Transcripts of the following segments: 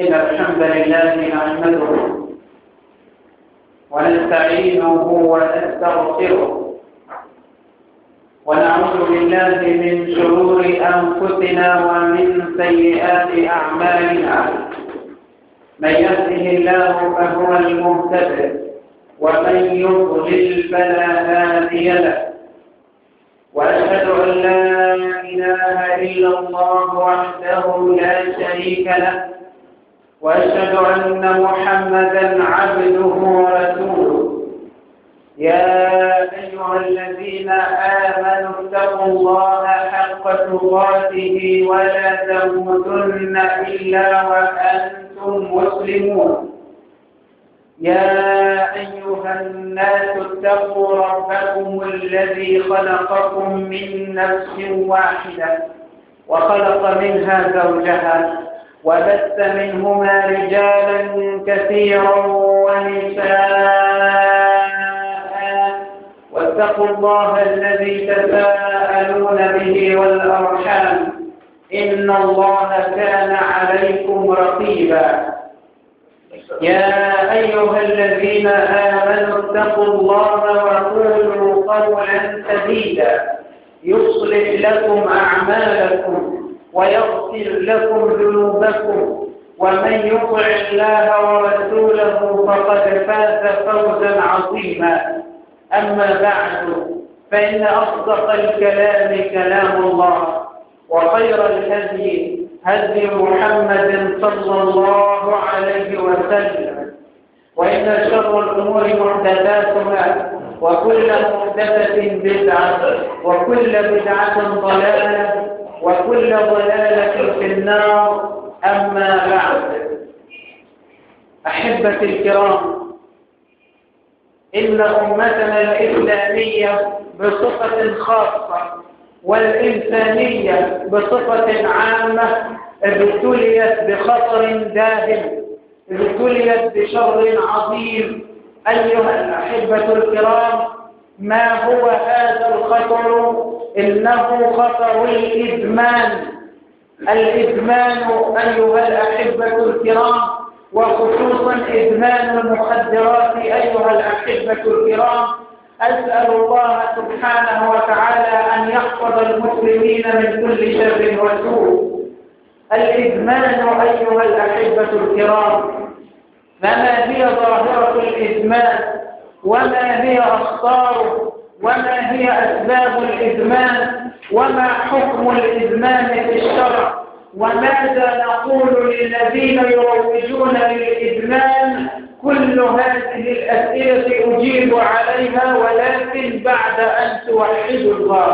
إن الحمد لله نحمده ونستعينه ونستغفره ونعوذ بالله من شرور أنفسنا ومن سيئات أعمالنا. من يهده الله فهو المهتد ومن يضلل فلا هادي له. وأشهد أن لا إله إلا الله وحده لا شريك له، وأشهد أن محمدا عبده ورسوله. يا أيها الذين آمنوا اتقوا الله حق تقاته ولا تموتن إلا وأنتم مسلمون. يا أيها الناس اتقوا ربكم الذي خلقكم من نفس واحدة وخلق منها زوجها وبث منهما رجالا كثيرا ونساء، واتقوا الله الذي تساءلون به والأرحام إن الله كان عليكم رقيبا. يا أيها الذين آمنوا اتقوا الله وقولوا قولا سديدا يصلح لكم أعمالكم ويغفر لكم ذنوبكم، ومن يطع الله ورسوله فقد فاز فوزا عظيما. أما بعد، فإن أصدق الكلام كلام الله، وخير الهدي هدي محمد صلى الله عليه وسلم، وإن شر الأمور محدثاتها، وكل محدثة بدعة، وكل بدعة ضلالة، وكل ضلالة في النار. أما بعد، أحبتي الكرام، إن أمتنا الإسلامية بصفة خاصة والإنسانية بصفة عامة ابتليت بخطر داهم، ابتليت بشر عظيم. أيها الأحبة الكرام، ما هو هذا الخطر؟ إنه خطر الإدمان. الإدمان أيها الأحبة الكرام، وخصوصا إدمان المخدرات أيها الأحبة الكرام. أسأل الله سبحانه وتعالى أن يحفظ المسلمين من كل شر وسوء. الإدمان أيها الأحبة الكرام، فما هي ظاهرة الإدمان؟ وما هي أخطاره؟ وما هي أسباب الإدمان؟ وما حكم الإدمان في الشرع؟ وماذا نقول للذين يروجون للإدمان؟ كل هذه الأسئلة أجيب عليها، ولكن بعد أن توحدوا الله.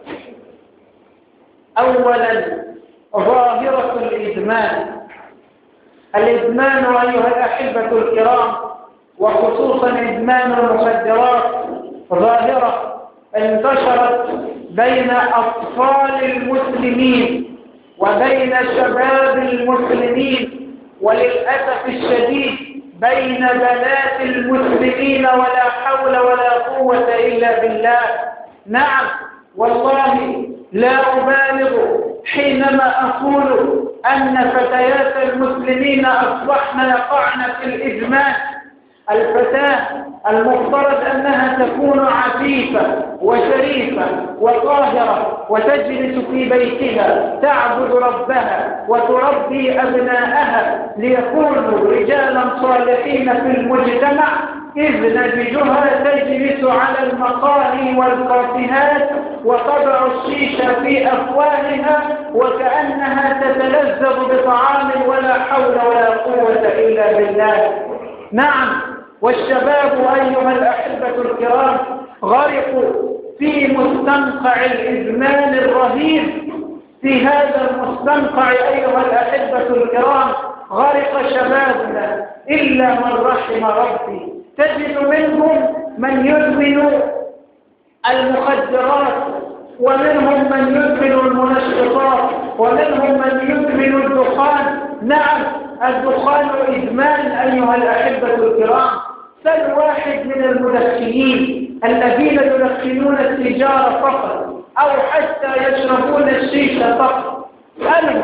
أولا، ظاهرة الإدمان. الإدمان أيها الأحبة الكرام، وخصوصا إدمان المخدرات، ظاهرة انتشرت بين أطفال المسلمين وبين شباب المسلمين، وللأسف الشديد بين بنات المسلمين، ولا حول ولا قوة إلا بالله. نعم والله لا أبالغ حينما أقول أن فتيات المسلمين أصبحن يقعن في الإدمان. الفتاة المفترض أنها تكون عفيفة وشريفة وطاهرة، وتجلس في بيتها تعبد ربها وتربي أبناءها ليكونوا رجالا صالحين في المجتمع، إذ نجدها تجلس على المقاهي والكافيهات وتضع الشيشة في أفواهها وكأنها تتلذذ بطعام، ولا حول ولا قوة إلا بالله. نعم، والشباب أيها الأحبة الكرام غرقوا في مستنقع الإدمان الرهيب. في هذا المستنقع أيها الأحبة الكرام غرق شبابنا إلا من رحم ربي. تجد منهم من يدمن المخدرات، ومنهم من يدمن المنشطات، ومنهم من يدمن الدخان. نعم، الدخان إدمان أيها الأحبة الكرام. فالواحد من المدخنين الذين يدخنون السيجارة فقط أو حتى يشربون الشيشة فقط، سألهم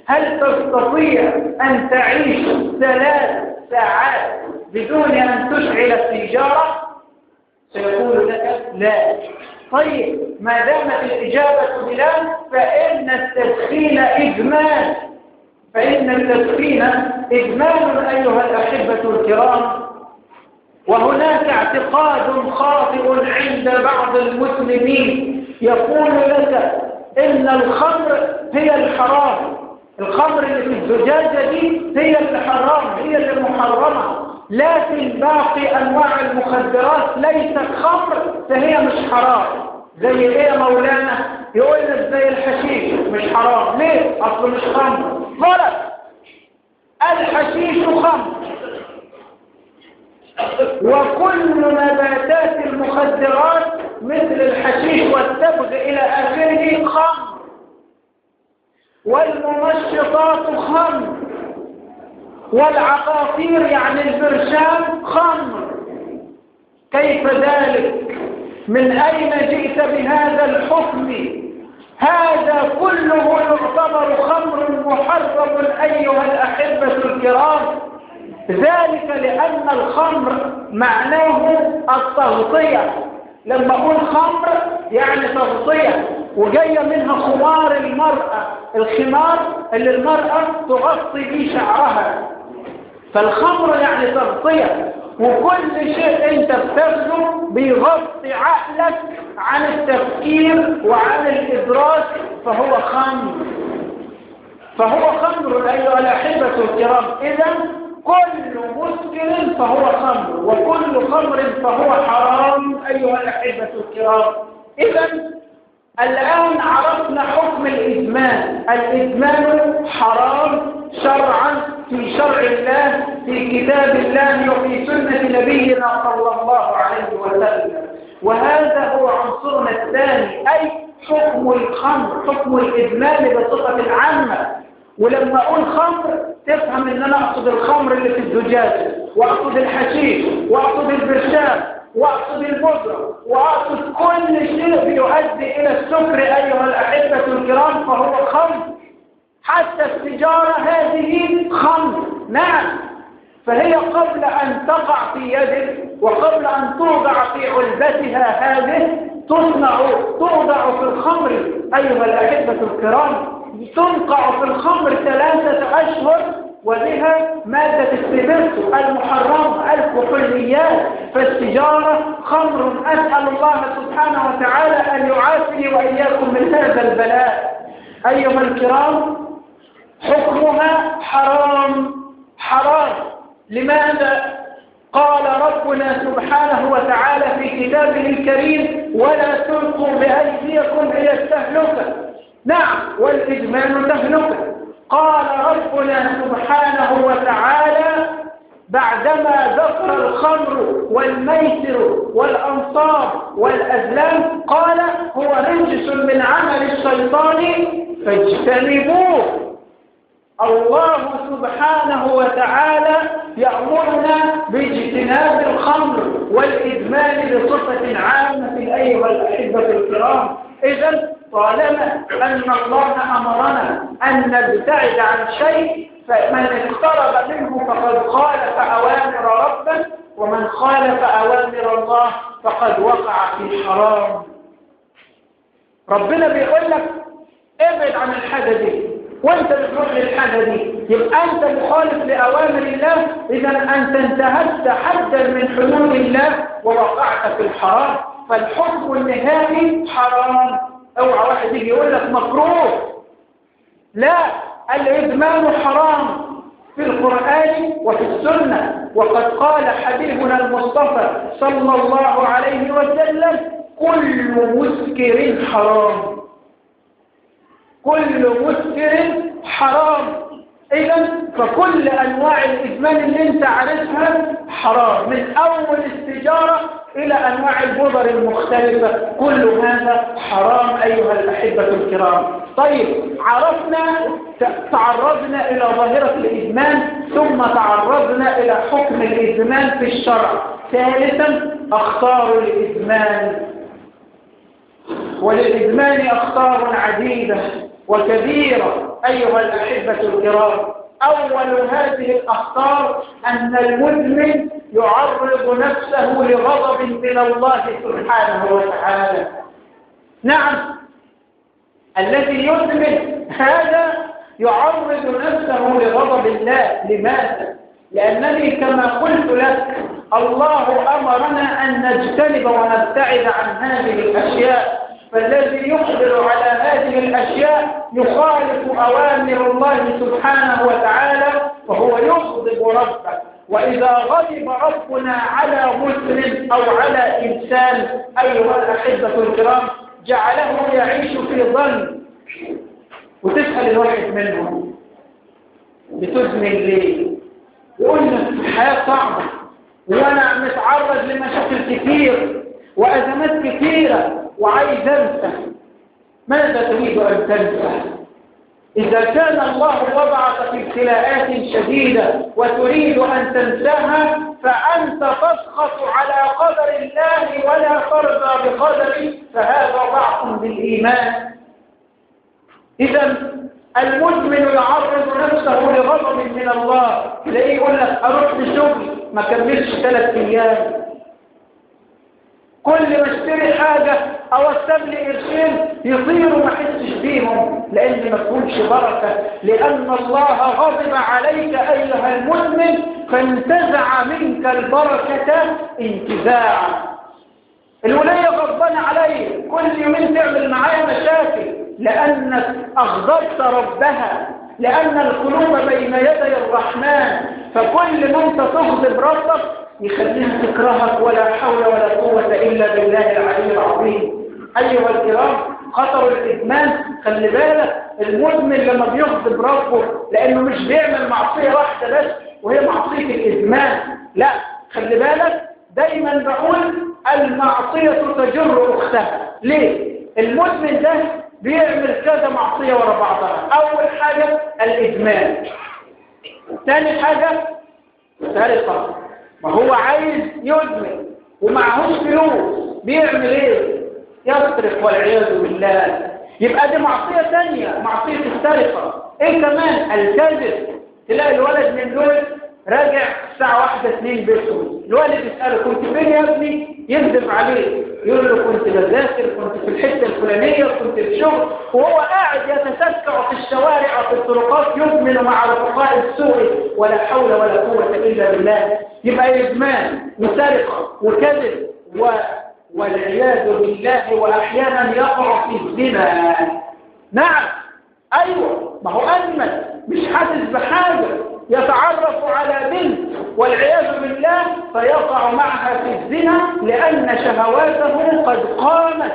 هل تستطيع أن تعيش 3 ساعات بدون أن تشعل السيجارة؟ سيقول لك لا. طيب ما دامت الإجابة بلا فإن التدخين إدمان، فإن التدخين إدمان أيها الأحبة الكرام. وهناك اعتقاد خاطئ عند بعض المسلمين يقول لك إن الخمر هي الحرام، الخمر اللي في الزجاجة دي هي اللي حرام، هي اللي محرمة، لكن باقي أنواع المخدرات ليست خمر فهي مش حرام. زي ايه يا مولانا؟ يقول لك زي الحشيش مش حرام. ليه؟ أصله مش خمر. غلط، الحشيش خمر، وكل نباتات المخدرات مثل الحشيش والتبغ إلى آخره خمر، والمنشطات خمر، والعقاقير يعني البرشام خمر. كيف ذلك؟ من أين جئت بهذا الحكم؟ هذا كله يعتبر خمر محرم أيها الأحبة الكرام. ذلك لأن الخمر معناه التغطية. لما أقول خمر يعني تغطية، وجاية منها خمار المرأة، الخمار اللي المرأة تغطي به شعرها. فالخمر يعني تغطية، وكل شيء انت بتاخده بيغطي عقلك عن التفكير وعن الإدراك فهو خمر، فهو خمر أيها الأحبة الكرام. إذا كل مسكر فهو خمر، وكل خمر فهو حرام أيها الأحبة الكرام. إذا الآن عرفنا حكم الإدمان. الإدمان حرام شرعا في شرع الله، في كتاب الله وفي سنة نبينا صلى الله عليه وسلم. وهذا هو عنصرنا الثاني، أي حكم الخمر، حكم الإدمان بصفة عامة. ولما أقول خمر تفهم إن أنا أقصد الخمر اللي في الزجاجة، وأقصد الحشيش، وأقصد البرشام، وأقصد البودرة، وأقصد كل شيء بيؤدي إلى السكر أيها الأحبة الكرام فهو خمر. حتى السيجارة هذه خمر، نعم. فهي قبل أن تقع في يدك وقبل أن توضع في علبتها هذه توضع في الخمر أيها الأحبة الكرام، تنقع في الخمر 3 أشهر، وبها مادة السبرتو المحرم الكحوليات. فالسيجارة خمر. أسأل الله سبحانه وتعالى أن يعافي وإياكم من هذا البلاء. أيها الكرام، حكمها حرام، حرام. لماذا؟ قال ربنا سبحانه وتعالى في كتابه الكريم: ولا تلقوا بأيديكم إلى التهلكة. نعم، والإدمان تهلكة. قال ربنا سبحانه وتعالى بعدما ذكر الخمر والميسر والأنصاب والأزلام قال: هو رجس من عمل الشيطان فاجتنبوه. الله سبحانه وتعالى يأمرنا باجتناب الخمر والإدمان بصفة عامة أيها الأحبة الكرام. إذن طالما أن الله أمرنا أن نبتعد عن شيء، فمن اقترب منه فقد خالف أوامر ربه، ومن خالف أوامر الله فقد وقع في حرام. ربنا بيقول لك ابعد عن الحاجة دي، وانت بتروح للحاجة دي، يبقى انت مخالف لأوامر الله. إذا أنت انتهكت حدا من حدود الله ووقعت في الحرام. فالحكم النهائي حرام. اوعى واحد يجي يقول لك مكروه. لا، الإدمان حرام في القرآن وفي السنة. وقد قال حبيبنا المصطفى صلى الله عليه وسلم: كل مسكر حرام، كل مسكر حرام. إذا فكل أنواع الإدمان اللي انت عارفها حرام، من أول السيجارة إلى أنواع البودر المختلفة، كل هذا حرام أيها الأحبة الكرام. طيب، تعرضنا إلى ظاهرة الإدمان، ثم تعرضنا إلى حكم الإدمان في الشرع. ثالثا، أخطار الإدمان. وللإدمان أخطار عديدة. وكبيرة أيها الأحبة الكرام. أول هذه الأخطار أن المدمن يعرض نفسه لغضب من الله سبحانه وتعالى. نعم، الذي يدمن هذا يعرض نفسه لغضب الله. لماذا؟ لأنني كما قلت لك الله أمرنا أن نجتنب ونبتعد عن هذه الأشياء، فالذي يقدر على هذه الأشياء يخالف أوامر الله سبحانه وتعالى وهو يغضب ربه. وإذا غضب ربنا على مسلم أو على إنسان أيها الأحبة الكرام جعله يعيش في ظن. وتسأل الواحد منهم بتدمن ليه؟ يقول لك الحياة صعبة وأنا متعرض لمشاكل كثير وأزمات كثيرة وعايز أنسى. ماذا تريد أن تنسى؟ إذا كان الله وضعك في ابتلاءات شديدة وتريد أن تنساها فأنت تسخط على قدر الله ولا ترضى بقدره، فهذا ضعف بالإيمان. إذا المدمن يعرض نفسه لغضب من الله، تلاقيه يقول لك أروح لشغل ما كملش 3 أيام، كل ما اشتري حاجة أو استبلي قرشين يطيروا ما حسش بيهم، لأن ما تكونش بركة، لأن الله غضب عليك أيها المدمن فانتزع منك البركة انتزاعا. الولاية غضبان علي كل يومين تعمل معايا مشاكل لأنك أغضبت ربها، لأن القلوب بين يدي الرحمن، فكل ما أنت تغضب ربك يخليها تكرهك. ولا حول ولا قوة إلا بالله العلي العظيم. أيها الكرام، خطر الإدمان، خلي بالك المدمن لما بيغضب ربه لأنه مش بيعمل معصية واحدة بس وهي معصية الإدمان، لا، خلي بالك دايما بقول المعصية تجر أختها. ليه؟ المدمن ده بيعمل كذا معصية ورا بعضها. أول حاجة الإدمان، ثاني حاجة سرقة، ما هو عايز يدمن ومعهوش فلوس بيعمل ايه؟ يسرق والعياذ بالله. يبقى دي معصية ثانية، معصية السرقة. ايه كمان؟ الكذب. تلاقي الولد من دول راجع الساعة 1-2 بيته، الولد يسأله كنت فين يا ابني؟ يكذب عليه، يقول له كنت بذاكر، كنت في الحتة الفلانية، كنت في شغل، وهو قاعد يتسكع في الشوارع وفي الطرقات يدمن مع رفقاء السوء. ولا حول ولا قوة إلا بالله. يبقى إدمان وسرقة وكذب والعياذ بالله، وأحيانا يقع في الزنا. نعم، أيوة، ما هو أجمل مش حاسس بحاجة، يتعرف على بنت والعياذ بالله فيقع معها في الزنا لأن شهواته قد قامت.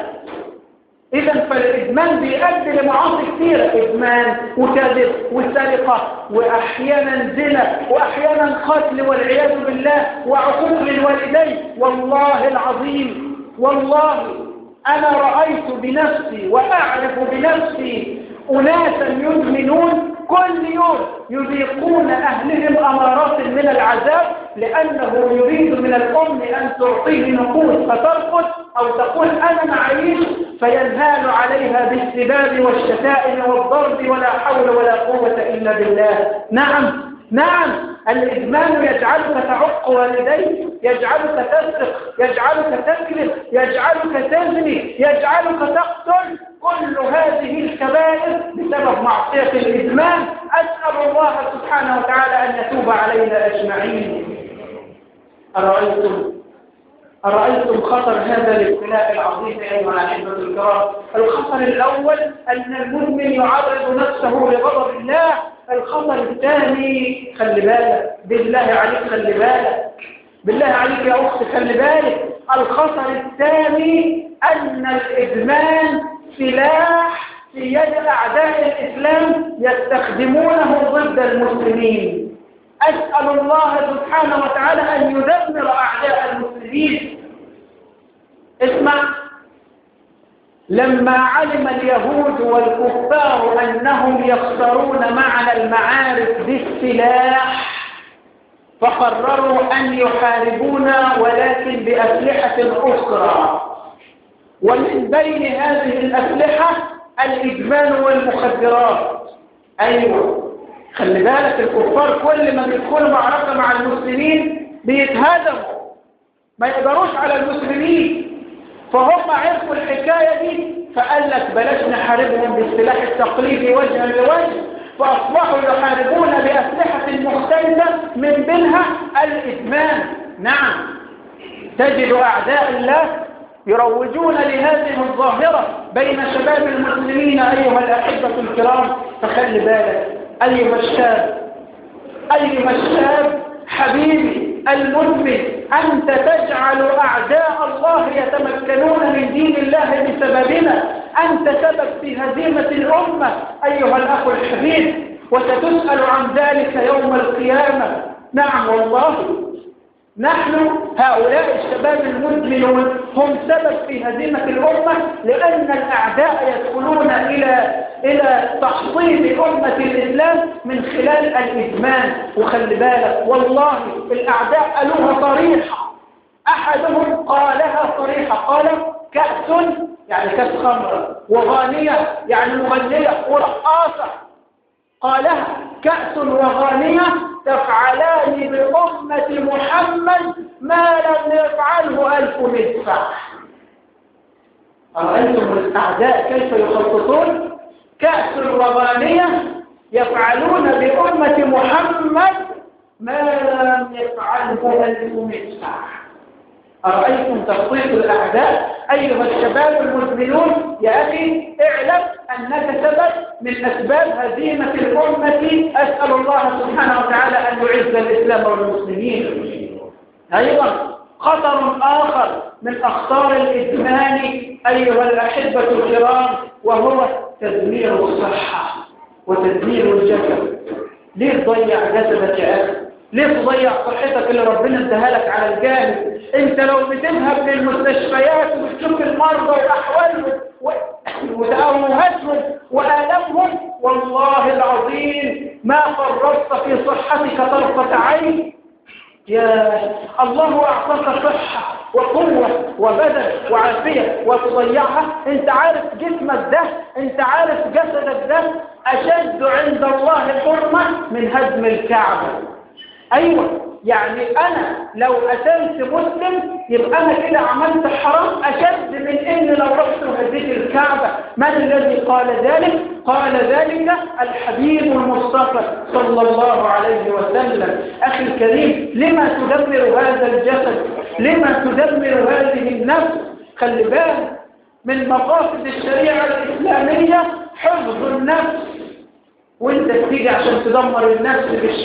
إذا فالإدمان بيؤدي لمعاصي كثيرة، إدمان وكذب وسرقة وأحيانا زنا وأحيانا قتل والعياذ بالله وعقوق للوالدين. والله العظيم، والله أنا رأيت بنفسي وأعرف بنفسي أناسا يدمنون كل يوم يذيقون أهلهم أمارات من العذاب، لأنه يريد من الأم أن تعطيه نقود فترقد أو تقول أنا معيش، فينهال عليها بالسباب والشتائم والضرب. ولا حول ولا قوة إلا بالله. نعم، نعم، الإدمان يجعلك تعق والديك، يجعلك تسرق، يجعلك تكذب، يجعلك تزني، يجعلك تقتل. كل هذه الكبائر بسبب معصية الإدمان. أسأل الله سبحانه وتعالى أن يتوب علينا أجمعين. أرأيتم خطر هذا الابتلاء العظيم أيها الأحبة الكرام؟ الخطر الأول أن المدمن يعرض نفسه لغضب الله. الخطر الثاني، خلي بالك بالله عليك، خلي بالك بالله عليك يا أختي، خلي بالك. الخطر الثاني أن الإدمان سلاح في يد أعداء الإسلام يستخدمونه ضد المسلمين. أسأل الله سبحانه وتعالى أن يدمر أعداء المسلمين. اسمع، لما علم اليهود والكفار أنهم يخسرون معنى المعارك بالسلاح فقرروا أن يحاربونا ولكن بأسلحة أخرى. ومن بين هذه الأسلحة الإدمان والمخدرات. أيوة، خلي بالك الكفار كل ما بيدخلوا معركة مع المسلمين بيتهدموا، ما يقدروش على المسلمين، فهم عرفوا الحكاية دي فقال لك بلاش نحاربهم بالسلاح التقليدي وجها لوجه، فأصبحوا يحاربون بأسلحة مختلفة من بينها الإدمان. نعم، تجد أعداء الله يروجون لهذه الظاهرة بين شباب المسلمين أيها الأحبة الكرام. فخلي بالك أيها الشاب حبيبي المسلم، أنت تجعل أعداء الله يتمكنون من دين الله بسببنا، أنت سبب في هزيمة الأمة أيها الأخ الحبيب، وستسأل عن ذلك يوم القيامة. نعم والله، نحن هؤلاء الشباب المدمنون هم سبب في هزيمة الأمة، لأن الأعداء يدخلون إلى تحصيل أمة الإسلام من خلال الإدمان. وخلي بالك والله الأعداء قالوها صريحة، أحدهم قالها صريحة، قال كأس يعني كأس خمرة، وغانية يعني مغنية ورقاصة، قالها كأس وغانية تفعلان بأمة محمد ما لم يفعله 1000 مدفع. أرأيتم الأعداء كيف يخططون؟ كأس وغانية يفعلون بأمة محمد ما لم يفعله 1000 مدفع. أرأيتم تخطيط الأعداء أيها الشباب المسلمون؟ يا أخي اعلم أنك سبب من أسباب هزيمة الأمة. أسأل الله سبحانه وتعالى أن يعز الإسلام والمسلمين. أيضا خطر آخر من أخطار الإدمان أيها الأحبة الكرام، وهو تدمير الصحة وتدمير الجسد. ليه تضيع جسدك يا أخي؟ ليه تضيع صحتك اللي ربنا اداها لك على الجانب؟ انت لو بتذهب للمستشفيات وبتشوف المرضى واحوالهم وتأوهاتهم وآلامهم، والله العظيم ما فرطت في صحتك طرفة عين. يا الله أعطاك صحة وقوة وبدن وعافية وتضيعها. انت عارف جسمك ده، انت عارف جسدك ده أشد عند الله حرمة من هدم الكعبة. أيوة، يعني أنا لو قتلت مسلم يبقى أنا كده عملت حرام أشد من إن لو رحت وهديت الكعبة. من الذي قال ذلك؟ قال ذلك الحبيب المصطفى صلى الله عليه وسلم. أخي الكريم، لما تدمر هذا الجسد؟ لما تدمر هذه النفس؟ خلي بالك من مقاصد الشريعة الإسلامية حفظ النفس، وانت تيجي عشان تدمر النفس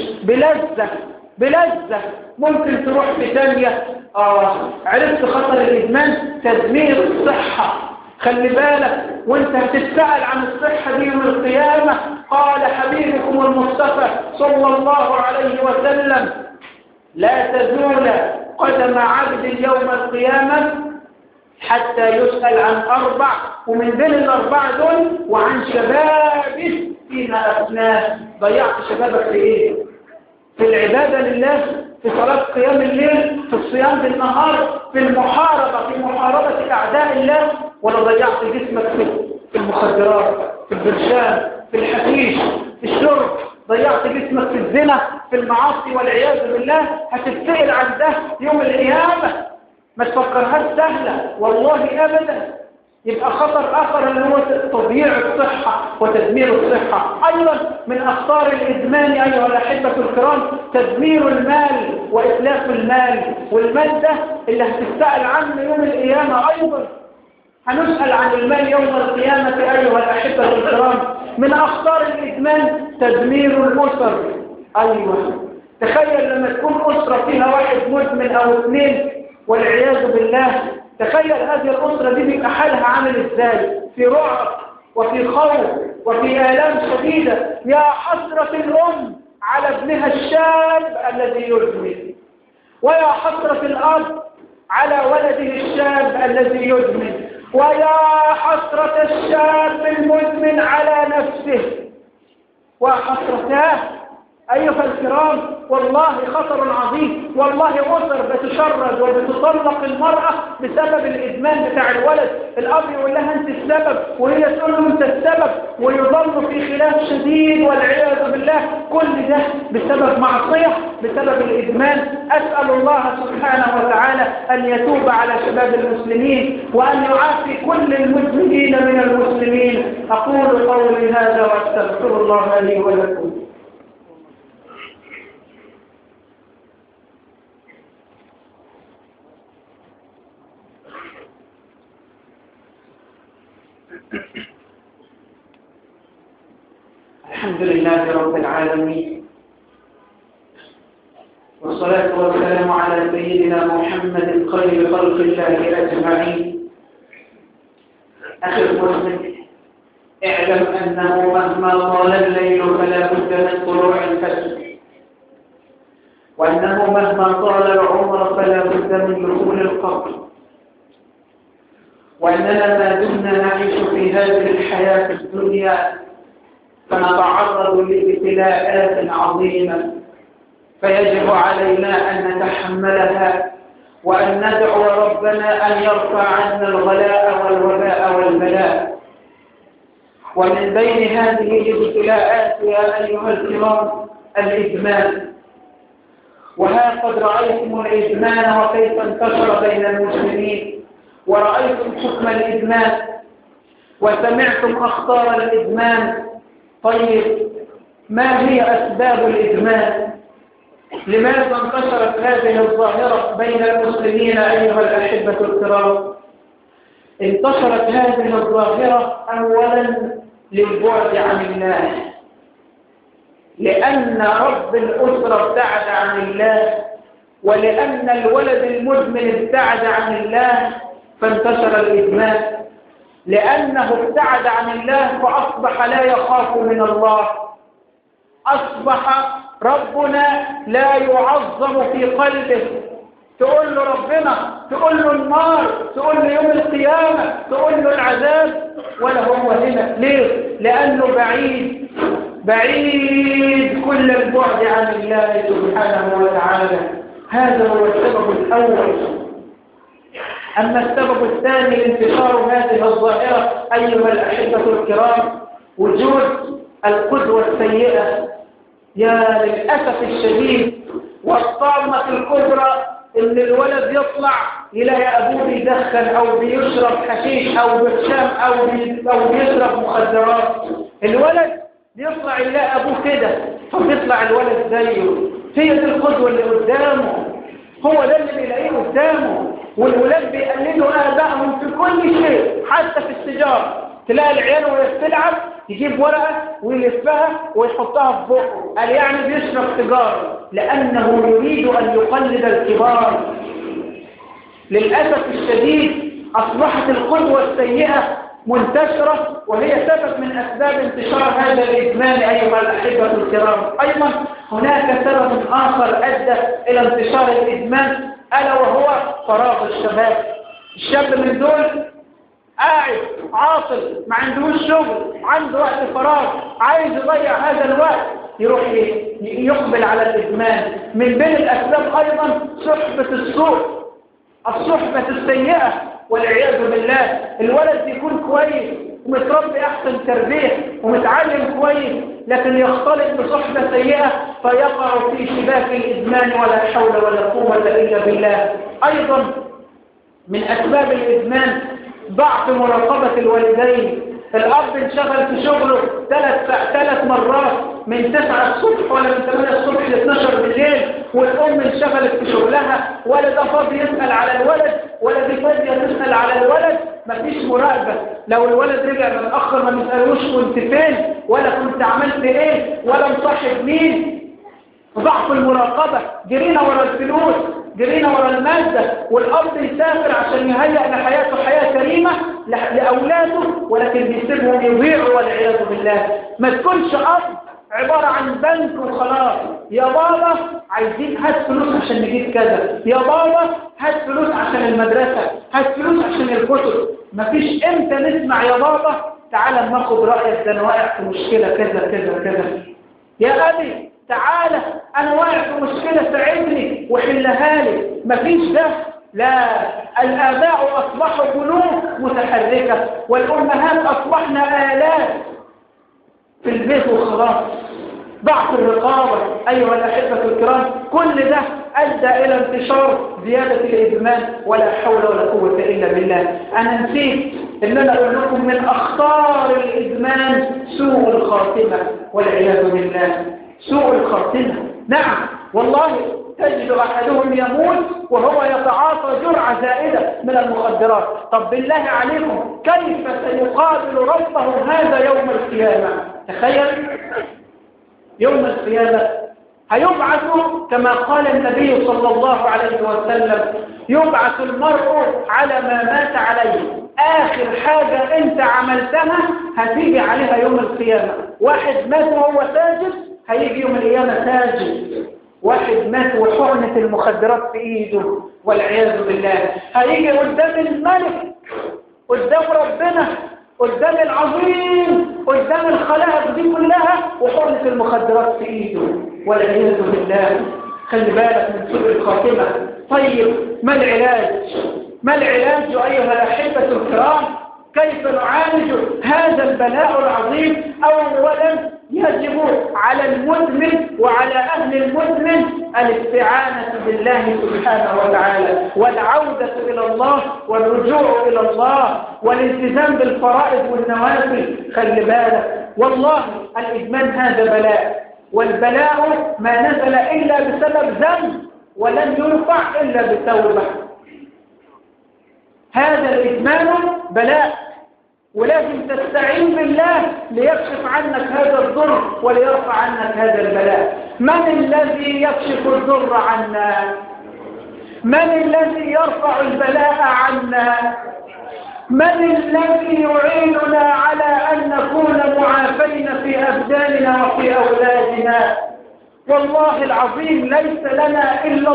بلذة ممكن تروح في ثانية. عرفت خطر الإدمان؟ تدمير الصحة. خلي بالك وانت هتتسأل عن الصحة دي يوم القيامة. قال حبيبكم المصطفى صلى الله عليه وسلم: لا تزول قدم عبد يوم القيامة حتى يسأل عن 4، ومن بين ال4 دول وعن شبابه فيما أفناه. ضيعت شبابك في إيه؟ في العبادة لله، في صلاة قيام الليل، في الصيام بالنهار، في محاربة أعداء الله، ولا ضيعت جسمك في المخدرات، في البرشام، في الحشيش، في الشرب، ضيعت جسمك في الزنا، في المعاصي والعياذ بالله. هتتسأل عن ده يوم القيامة. ما تفكرهاش سهلة والله أبدا. يبقى خطر آخر اللي هو تضييع الصحة وتدمير الصحة. أيضا من أخطار الإدمان أيها الأحبة الكرام تدمير المال وإتلاف المال. والمال ده اللي هتسأل عنه يوم القيامة. أيضا هنسأل عن المال يوم القيامة أيها الأحبة الكرام. من أخطار الإدمان تدمير الأسر. أيوة، تخيل لما تكون أسرة فيها واحد مدمن أو 2 والعياذ بالله. تخيل هذه الأسرة دي بيبقى حالها عامل إزاي؟ في رعب وفي خوف وفي آلام شديدة. يا حسرة الأم على ابنها الشاب الذي يدمن، ويا حسرة الأب على ولده الشاب الذي يدمن، ويا حسرة الشاب المدمن على نفسه، وحسرتاه أيها الكرام، والله خطر عظيم، والله أسر بتشرد وبتطلق المرأة بسبب الإدمان بتاع الولد. الأب يقول لها أنت السبب، وهي تقول له أنت السبب، ويظل في خلاف شديد والعياذ بالله. كل ده بسبب معصية، بسبب الإدمان. أسأل الله سبحانه وتعالى أن يتوب على شباب المسلمين وأن يعافي كل المدمنين من المسلمين. أقول قولي هذا وأستغفر الله لي ولكم. الحمد لله رب العالمين، والصلاة والسلام على سيدنا محمد خير خلق الله أجمعين. أخي المسلم، اعلم أنه مهما طال الليل فلا بد من طلوع الفجر، وأنه مهما طال العمر فلا بد من دخول القبر، وأننا ما دمنا نعيش في هذه الحياة الدنيا فنتعرض لابتلاءات عظيمة، فيجب علينا أن نتحملها وأن ندعو ربنا أن يرفع عنا الغلاء والوباء والبلاء. ومن بين هذه الابتلاءات يا أيها الكرام الإدمان. وها قد رأيتم الإدمان وكيف انتشر بين المسلمين، ورأيتم حكم الإدمان، وسمعتم أخطار الإدمان. طيب، ما هي أسباب الإدمان؟ لماذا انتشرت هذه الظاهرة بين المسلمين أيها الأحبة الكرام؟ انتشرت هذه الظاهرة أولا للبعد عن الله، لأن رب الأسرة ابتعد عن الله، ولأن الولد المدمن ابتعد عن الله فانتشر الإدمان. لأنه ابتعد عن الله فأصبح لا يخاف من الله، أصبح ربنا لا يعظم في قلبه. تقول له ربنا، تقول له النار، تقول له يوم القيامة، تقول له العذاب، ولا هو هنا. ليه؟ لأنه بعيد كل البعد عن الله سبحانه وتعالى. هذا هو السبب الأول. أما السبب الثاني لانتشار هذه الظاهرة أيها الأحبة الكرام وجود القدوة السيئة. يا للأسف الشديد والطامة الكبرى إن الولد يطلع يلاقي أبوه بيدخن أو بيشرب حشيش أو برشام أو بيشرب مخدرات. الولد بيطلع يلاقي أبوه كده فبيطلع الولد زيه. هي دي القدوة اللي قدامه، هو ده اللي بيلاقيه قدامه. والولاد بيقلدوا آبائهم في كل شيء، حتى في السجارة. تلاقي العيال وهي بتلعب يجيب ورقة ويلفها ويحطها في بقه، قال يعني بيشرب سيجارة، لأنه يريد أن يقلد الكبار. للأسف الشديد أصبحت القدوة السيئة منتشرة، وهي سبب من أسباب انتشار هذا الإدمان أيها الأحبة الكرام. أيضا هناك سبب آخر أدى إلى انتشار الإدمان، ألا وهو فراغ الشباب. الشاب من دول قاعد عاطل، ما عندهوش شغل، عنده وقت فراغ، عايز يضيع هذا الوقت، يروح يقبل على الإدمان. من بين الأسباب أيضا صحبة السوء، الصحبة السيئة والعياذ بالله. الولد يكون كويس ومتربي أحسن تربية ومتعلم كويس، لكن يختلط بصحبة سيئة فيقع في شباك الإدمان، ولا حول ولا قوة إلا بالله. أيضا من أسباب الإدمان ضعف مراقبة الوالدين. الأب انشغل في شغله ثلاث مرات، من 9 الصبح ولا من 8 الصبح ل 12 بالليل، والأم انشغلت في شغلها، ولا ده فاضي يسأل على الولد ولا دي فاضية تسأل على الولد. مفيش مراقبة. لو الولد رجع متأخر ما نسألوش كنت فين، ولا كنت عملت ايه، ولا مصاحب مين. ضعف المراقبة. جرينا ورا الفلوس، جرينا ورا المادة، والأب يسافر عشان يهيئ لحياته حياة كريمة لأولاده، ولكن بيسيبهم يضيعوا والعياذ بالله. ما تكونش أب عبارة عن بنك وخلاص. يا بابا عايزين هات فلوس عشان نجيب كذا، يا بابا هات فلوس عشان المدرسة، هات فلوس عشان الكتب. مفيش امتى نسمع يا بابا تعالى ناخد رأيك، ده انا واقع في مشكلة كذا كذا كذا. يا أبي تعالى أنا واقع في مشكلة ساعدني وحلها لي. مفيش ده. لا، الآباء أصبحوا قلوب متحركة والأمهات أصبحن آلات في البيت وخلاص. ضعف الرقابة أيها الأحبة الكرام، كل ده أدى إلى انتشار زيادة الإدمان، ولا حول ولا قوة إلا بالله. أنا نسيت إن أنا أقول لكم من أخطار الإدمان سوء الخاتمة والعياذ بالله. سوء الخاتمة، نعم والله تجد أحدهم يموت وهو يتعاطى جرعة زائدة من المخدرات. طب بالله عليكم كيف سيقابل ربه هذا يوم القيامة؟ تخيل يوم القيامة هيبعث كما قال النبي صلى الله عليه وسلم: يبعث المرء على ما مات عليه. آخر حاجة أنت عملتها هتيجي عليها يوم القيامة. واحد مات وهو ساجد هيجي يوم القيامة ساجد. واحد مات وحقنة المخدرات في إيده والعياذ بالله هيجي قدام الملك، قدام ربنا، قدام العظيم، قدام الخلائق دي كلها وحقنة المخدرات في إيده والعياذ بالله. خلي بالك من سوء الخاتمة. طيب ما العلاج؟ ما العلاج أيها الأحبة الكرام؟ كيف نعالج هذا البلاء العظيم؟ أولا يجب على المدمن وعلى أهل المدمن الاستعانة بالله سبحانه وتعالى والعودة إلى الله والرجوع إلى الله والالتزام بالفرائض والنوافل. خلي بالك والله الإدمان هذا بلاء، والبلاء ما نزل إلا بسبب ذنب ولن يرفع إلا بتوبة. هذا الإدمان بلاء ولازم تستعين بالله ليكشف عنك هذا الضر وليرفع عنك هذا البلاء. من الذي يكشف الضر عنا؟ من الذي يرفع البلاء عنا؟ من الذي يعيننا على أن نكون معافين في أبداننا وفي أولادنا؟ والله العظيم ليس لنا إلا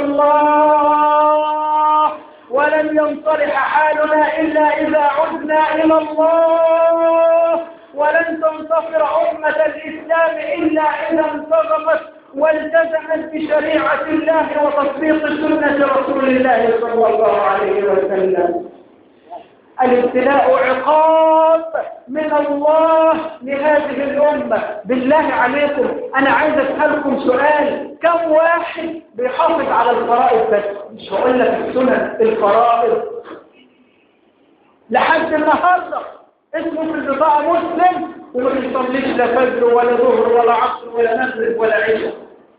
الله، ولن ينصلح حالنا إلا إذا عدنا إلى الله، ولن تنتصر أمة الإسلام إلا إذا انتظمت والتزمت بشريعة الله وتطبيق سنة رسول الله صلى الله عليه وسلم. الابتلاء عقاب من الله لهذه الأمة. بالله عليكم أنا عايز أسألكم سؤال: كم واحد بيحافظ على الفرائض بس؟ مش هقول لك السنن، الفرائض. لحد النهارده اسمه في البطاقة مسلم وما بيصليش لا فجر ولا ظهر ولا عصر ولا مغرب ولا عشاء.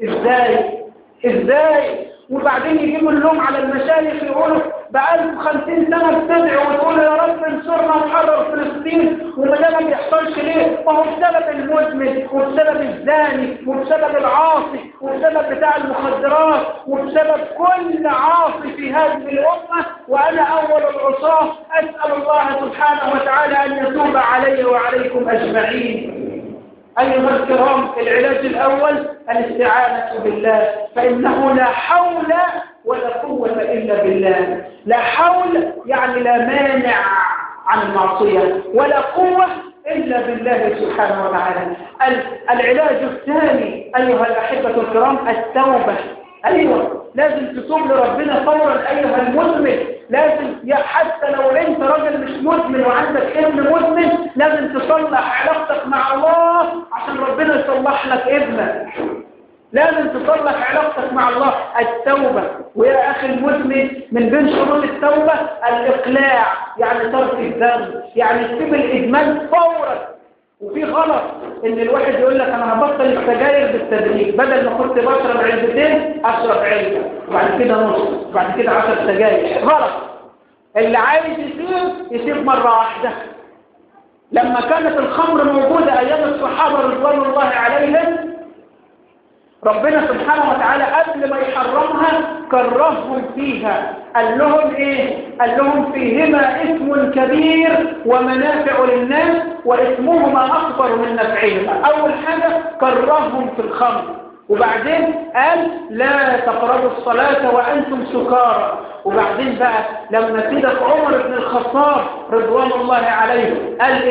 ازاي؟ وبعدين يجيبوا اللوم على المشايخ يقولوا بقالكم 50 سنة بتدعوا وتقولوا يا رب انصرنا وحرر فلسطين، وما ده ما بيحصلش ليه؟ ما هو بسبب المدمن وبسبب الزاني وبسبب العاصي وبسبب بتاع المخدرات وبسبب كل عاصي في هذه الأمة، وأنا أول العصاة. أسأل الله سبحانه وتعالى أن يتوب علي وعليكم أجمعين. أيها الكرام، العلاج الأول الاستعانة بالله، فإنه لا حول ولا قوة إلا بالله. لا حول يعني لا مانع عن المعصية، ولا قوة إلا بالله سبحانه وتعالى. العلاج الثاني أيها الأحبة الكرام التوبة. أيوة لازم تتوب لربنا فورا أيها المدمن. لازم حتى لو أنت راجل مش مدمن وعندك ابن مدمن لازم تصلح علاقتك مع الله عشان ربنا يصلح لك ابنك. لازم تصلح علاقتك مع الله. التوبة، ويا أخي المدمن من بين شروط التوبة الإقلاع، يعني ترك الذنب، يعني تسيب الإدمان فورا. وفي غلط ان الواحد يقول لك انا هبطل السجاير بالتدريج، بدل ما كنت بشرب علبتين اشرب علبه وبعد كده نص وبعد كده 10 سجاير. غلط. اللي عايز يسيب مره واحده. لما كانت الخمر موجوده ايام الصحابه رضوان الله عليهم ربنا سبحانه وتعالى قبل ما يحرمها كرههم فيها. قال لهم ايه؟ قال لهم فيهما اسم كبير ومنافع للناس واسمهما اكبر من نفعهما. اول حاجه كرههم في الخمر، وبعدين قال لا تقربوا الصلاه وانتم سكارى، وبعدين بقى لما سيدك عمر بن الخطاب رضوان الله عليه قال ايه؟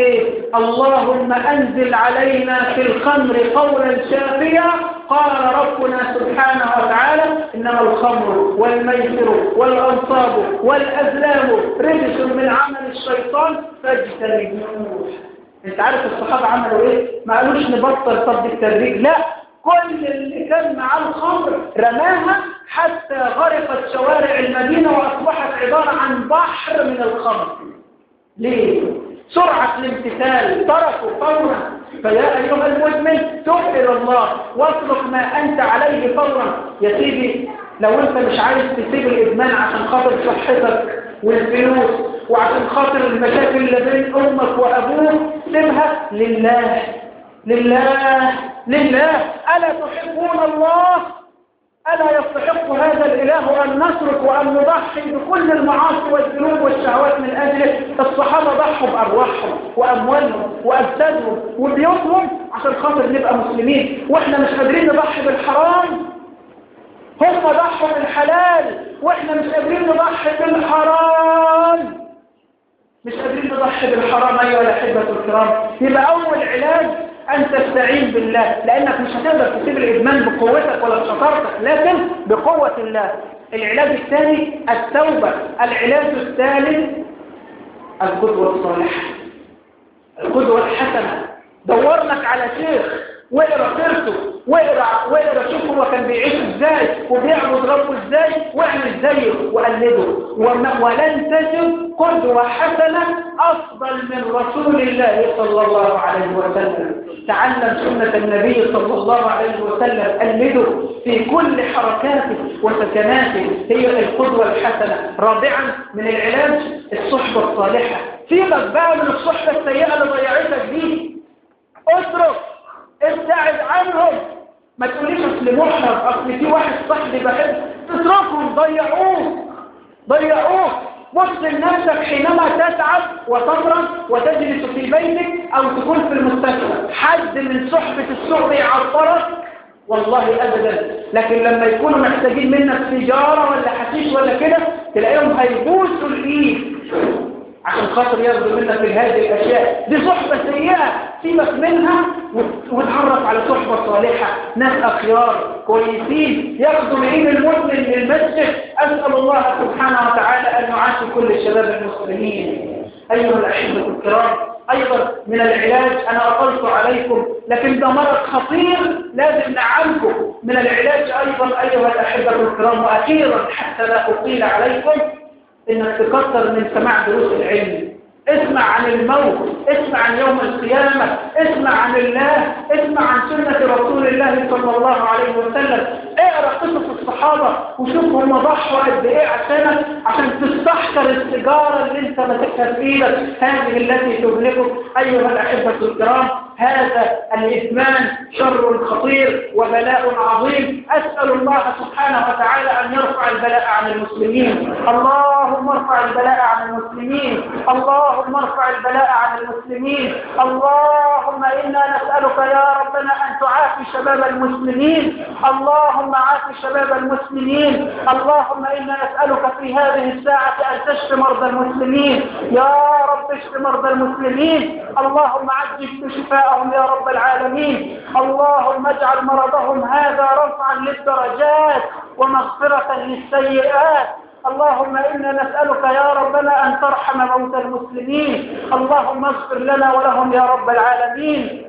اللهم أنزل علينا في الخمر قولا شافيا. قال ربنا سبحانه وتعالى إنما الخمر والميسر والأنصاب والأزلام رجس من عمل الشيطان فاجتنبوه. انت عارف الصحابة عملوا ايه؟ ما قالوش نبطل صد التدريج، لا، كل اللي كان مع الخمر رماها حتى غرقت شوارع المدينة وأصبحت عبارة عن بحر من الخمر. ليه؟ سرعة الامتثال، تركوا فورا. فيا أيها المدمن توب إلى الله واترك ما أنت عليه فورا. يا سيدي لو أنت مش عايز تسيب الإدمان عشان خاطر صحتك والفلوس وعشان خاطر المشاكل اللي بين أمك وأبوك، سيبها لله لله لله. ألا تحبون الله؟ ألا يستحق هذا الإله أن نترك وأن نضحي بكل المعاصي والذنوب والشهوات من أجله؟ الصحابة ضحوا بأرواحهم وأموالهم وأجسادهم وبيوتهم عشان خاطر نبقى مسلمين، وإحنا مش قادرين نضحي بالحرام. هم ضحوا بالحلال وإحنا مش قادرين نضحي بالحرام. مش قادرين نضحي بالحرام. أيها الأحبة الكرام، يبقى أول علاج أن تستعين بالله، لأنك مش هتقدر تسيب الإدمان بقوتك ولا بشطارتك، لكن بقوة الله. العلاج الثاني التوبة. العلاج الثالث القدوة الصالحة، القدوة الحسنة. دورنك على شيخ واقرا سيرته، واقرا شوف هو كان بيعيش ازاي وبيعبد ربه ازاي واعمل زيه وقلده. ولن تجد قدوة حسنة أفضل من رسول الله صلى الله عليه وسلم. تعلم سنة النبي صلى الله عليه وسلم، قلده في كل حركاته وسكناته، هي القدوة الحسنة. رابعا من العلاج الصحبة الصالحة. سيبك بقى من الصحبة السيئة اللي ضيعتك دي، اترك، ابتعد عنهم. ما تقوليش اصل محرم، اصل في واحد صاحبي بحب، تتركهم، ضيعوه. بص لنفسك حينما تتعب وتمرض وتجلس في بيتك او تكون في المستشفى، حد من صحبة السوء بيعطرك؟ والله ابدا. لكن لما يكونوا محتاجين منك سيجارة ولا حشيش ولا كده، تلاقيهم هيبوسوا الايد عشان خاطر ياخدوا منك في هذه الاشياء. دي صحبة سيئة، سيبك منها وتعرف على صحبة صالحة، ناس اخيار كويسين ياخدوا معين المسلم للمسجد. اسال الله سبحانه وتعالى ان يعافي كل الشباب المسلمين. ايها الاحبة الكرام، ايضا من العلاج، انا اطلت عليكم لكن ده مرض خطير لازم نعالجه. من العلاج ايضا ايها الاحبة الكرام، واخيرا حتى لا اطيل عليكم، انك تكثر من سماع دروس العلم. اسمع عن الموت، اسمع عن يوم القيامة، اسمع عن الله، اسمع عن سنة رسول الله صلى الله عليه وسلم. اقرأ قصص الصحابة وشوف هم ضحوا قد ايه عشان تستحقر السيجارة اللي انت ماسكها في ايدك، هذه التي تهلكك. ايها الاحبة الكرام، هذا الإدمان شر خطير وبلاء عظيم. أسأل الله سبحانه وتعالى أن يرفع البلاء عن المسلمين. اللهم ارفع البلاء عن المسلمين، اللهم ارفع البلاء عن المسلمين. اللهم إنا نسألك يا ربنا أن تعافي شباب المسلمين. اللهم عافي شباب المسلمين. اللهم إنا نسألك في هذه الساعة أن تشفي مرضى المسلمين. يا رب اشف مرضى المسلمين. اللهم عجل بشفائهم يا رب العالمين. اللهم اجعل مرضهم هذا رفعا للدرجات ومغفرة للسيئات. اللهم إنا نسألك يا ربنا أن ترحم موتى المسلمين. اللهم اغفر لنا ولهم يا رب العالمين.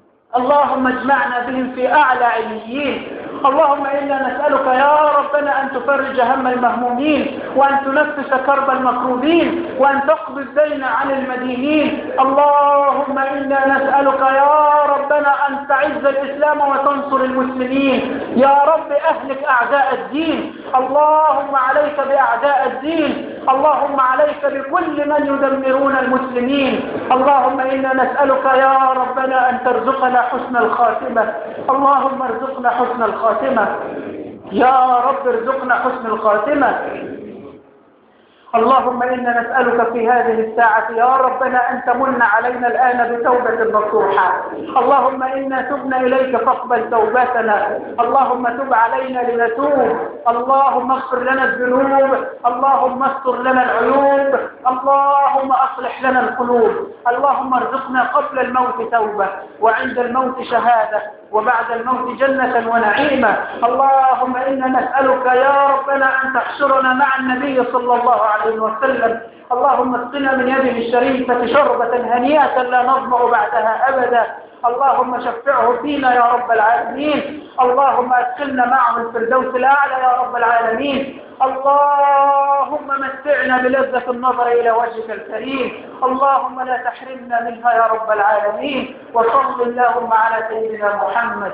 اللهم اجمعنا بهم في أعلى عليين. اللهم إنا نسألك يا ربنا أن تفرج هم المهمومين، وأن تنفس كرب المكروبين، وأن تقضي الدين عن المدينين. اللهم إنا نسألك يا ربنا أن تعز الإسلام وتنصر المسلمين. يا رب أهلك أعداء الدين. اللهم عليك بأعداء الدين. اللهم عليك بكل من يدمرون المسلمين. اللهم إنا نسألك يا ربنا أن ترزقنا حسن الخاتمة. اللهم ارزقنا حسن الخاتمة. يا رب ارزقنا حسن الخاتمة. اللهم إنا نسألك في هذه الساعة يا ربنا أن تمن علينا الآن بتوبة نصوحة. اللهم إنا تبنا إليك فاقبل توبتنا. اللهم تب علينا لنتوب. اللهم اغفر لنا الذنوب. اللهم استر لنا العيوب. اللهم أصلح لنا القلوب. اللهم ارزقنا قبل الموت توبة، وعند الموت شهادة، وبعد الموت جنة ونعيمة. اللهم إنا نسألك يا ربنا أن تحشرنا مع النبي صلى الله عليه وسلم. اللهم اسقنا من يده الشريفة شربة هنيئة لا نظمأ بعدها أبدا. اللهم شفعه فينا يا رب العالمين. اللهم أدخلنا معه الفردوس الأعلى يا رب العالمين. اللهم متعنا بلذة النظر إلى وجهك الكريم. اللهم لا تحرمنا منها يا رب العالمين. وصل اللهم على سيدنا محمد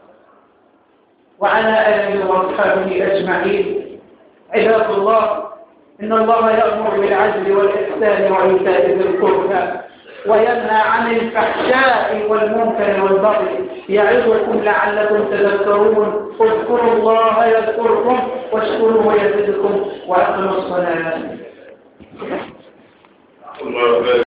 وعلى آله وأصحابه أجمعين. عباد الله، إن الله يأمر بالعدل والإحسان وإيتاء ذي القربى وينهى عن الفحشاء والمنكر والبغي يعظكم لعلكم تذكرون. اذكروا الله يذكركم واشكروه يزدكم وأقيموا الصلاة.